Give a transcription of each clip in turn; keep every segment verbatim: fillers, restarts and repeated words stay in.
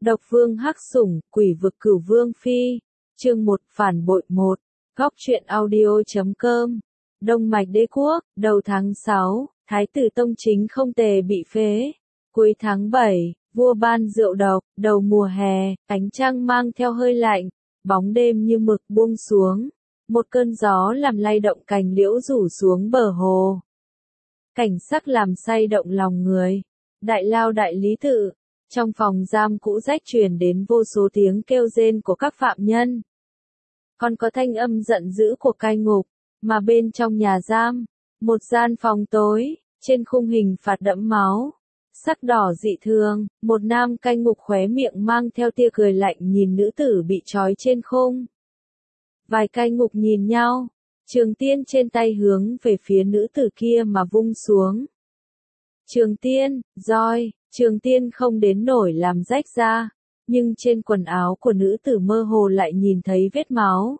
Độc vương hắc sủng, quỷ vực cửu vương phi. Chương một phản bội một. Góc truyện audio chấm com. Đông Mạch Đế Quốc, đầu tháng sáu, Thái tử Tông Chính không tề bị phế. Cuối tháng bảy, vua ban rượu độc, đầu mùa hè, ánh trăng mang theo hơi lạnh, bóng đêm như mực buông xuống. Một cơn gió làm lay động cành liễu rủ xuống bờ hồ. Cảnh sắc làm say động lòng người. Đại lao đại lý tự. Trong phòng giam cũ rách truyền đến vô số tiếng kêu rên của các phạm nhân. Còn có thanh âm giận dữ của cai ngục, mà bên trong nhà giam, một gian phòng tối, trên khung hình phạt đẫm máu, sắc đỏ dị thường, một nam cai ngục khóe miệng mang theo tia cười lạnh nhìn nữ tử bị trói trên khung. Vài cai ngục nhìn nhau, trường tiên trên tay hướng về phía nữ tử kia mà vung xuống. Trường tiên, roi. Trường tiên không đến nổi làm rách ra, nhưng trên quần áo của nữ tử mơ hồ lại nhìn thấy vết máu.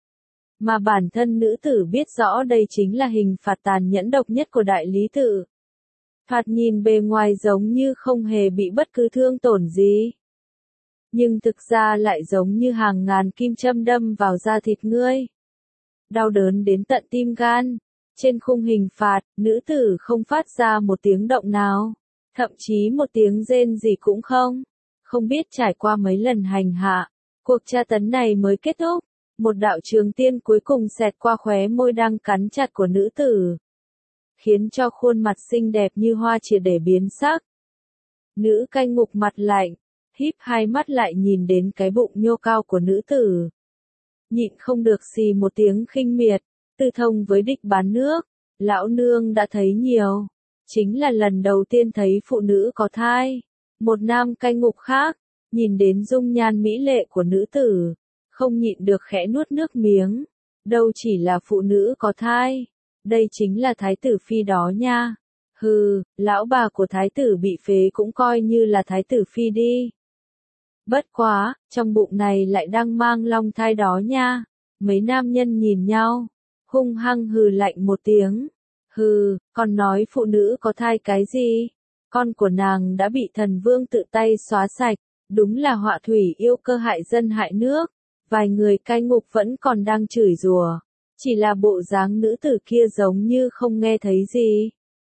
Mà bản thân nữ tử biết rõ đây chính là hình phạt tàn nhẫn độc nhất của đại lý tự. Phạt nhìn bề ngoài giống như không hề bị bất cứ thương tổn gì. Nhưng thực ra lại giống như hàng ngàn kim châm đâm vào da thịt ngươi. Đau đớn đến tận tim gan. Trên khung hình phạt, nữ tử không phát ra một tiếng động nào. Thậm chí một tiếng rên gì cũng không. Không biết trải qua mấy lần hành hạ, cuộc tra tấn này mới kết thúc. Một đạo trường tiên cuối cùng xẹt qua khóe môi đang cắn chặt của nữ tử. Khiến cho khuôn mặt xinh đẹp như hoa triệt để biến sắc. Nữ cai ngục mặt lạnh, híp hai mắt lại nhìn đến cái bụng nhô cao của nữ tử. Nhịn không được xì một tiếng khinh miệt, tư thông với địch bán nước, lão nương đã thấy nhiều. Chính là lần đầu tiên thấy phụ nữ có thai. Một nam cai ngục khác, nhìn đến dung nhan mỹ lệ của nữ tử, không nhịn được khẽ nuốt nước miếng. Đâu chỉ là phụ nữ có thai, đây chính là thái tử phi đó nha. Hừ, lão bà của thái tử bị phế cũng coi như là thái tử phi đi. Bất quá, trong bụng này lại đang mang long thai đó nha. Mấy nam nhân nhìn nhau, hung hăng hừ lạnh một tiếng. Hừ, còn nói phụ nữ có thai cái gì? Con của nàng đã bị thần vương tự tay xóa sạch, đúng là họa thủy yêu cơ hại dân hại nước. Vài người cai ngục vẫn còn đang chửi rủa, chỉ là bộ dáng nữ tử kia giống như không nghe thấy gì.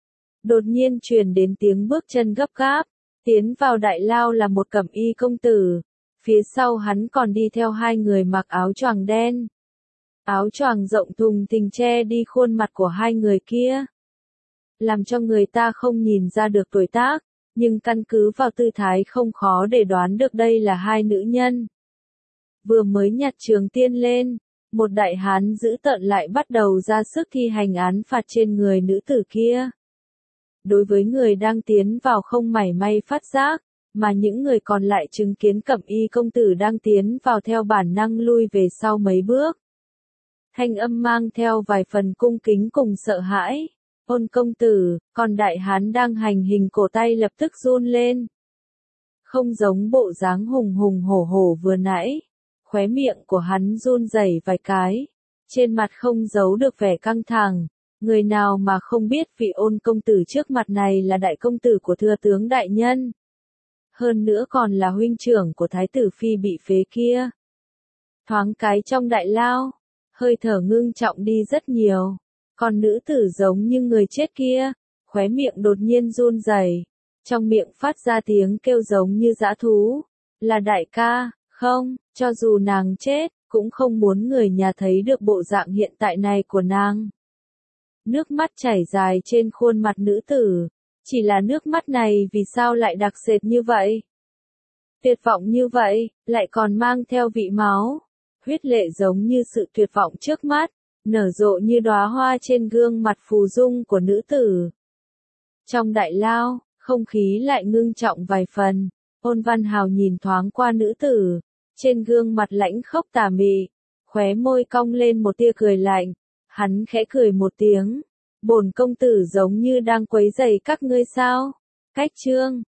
Đột nhiên truyền đến tiếng bước chân gấp gáp, tiến vào đại lao là một cẩm y công tử, phía sau hắn còn đi theo hai người mặc áo choàng đen. Áo choàng rộng thùng thình che đi khuôn mặt của hai người kia, làm cho người ta không nhìn ra được tuổi tác, nhưng căn cứ vào tư thái không khó để đoán được đây là hai nữ nhân. Vừa mới nhặt trường tiên lên, một đại hán dữ tợn lại bắt đầu ra sức thi hành án phạt trên người nữ tử kia. Đối với người đang tiến vào không mảy may phát giác, mà những người còn lại chứng kiến cẩm y công tử đang tiến vào theo bản năng lui về sau mấy bước. Thanh âm mang theo vài phần cung kính cùng sợ hãi. Ôn công tử, còn đại hán đang hành hình cổ tay lập tức run lên. Không giống bộ dáng hùng hùng hổ hổ vừa nãy. Khóe miệng của hắn run rẩy vài cái. Trên mặt không giấu được vẻ căng thẳng. Người nào mà không biết vị ôn công tử trước mặt này là đại công tử của thừa tướng đại nhân. Hơn nữa còn là huynh trưởng của thái tử phi bị phế kia. Thoáng cái trong đại lao. Hơi thở ngưng trọng đi rất nhiều. Còn nữ tử giống như người chết kia, khóe miệng đột nhiên run rẩy, trong miệng phát ra tiếng kêu giống như dã thú. Là đại ca, không, cho dù nàng chết, cũng không muốn người nhà thấy được bộ dạng hiện tại này của nàng. Nước mắt chảy dài trên khuôn mặt nữ tử, chỉ là nước mắt này vì sao lại đặc sệt như vậy? Tuyệt vọng như vậy, lại còn mang theo vị máu. Huyết lệ giống như sự tuyệt vọng trước mắt, nở rộ như đóa hoa trên gương mặt phù dung của nữ tử. Trong đại lao, không khí lại ngưng trọng vài phần, Ôn Văn Hào nhìn thoáng qua nữ tử, trên gương mặt lãnh khốc tà mị, khóe môi cong lên một tia cười lạnh, hắn khẽ cười một tiếng, bổn công tử giống như đang quấy rầy các ngươi sao? Cách chương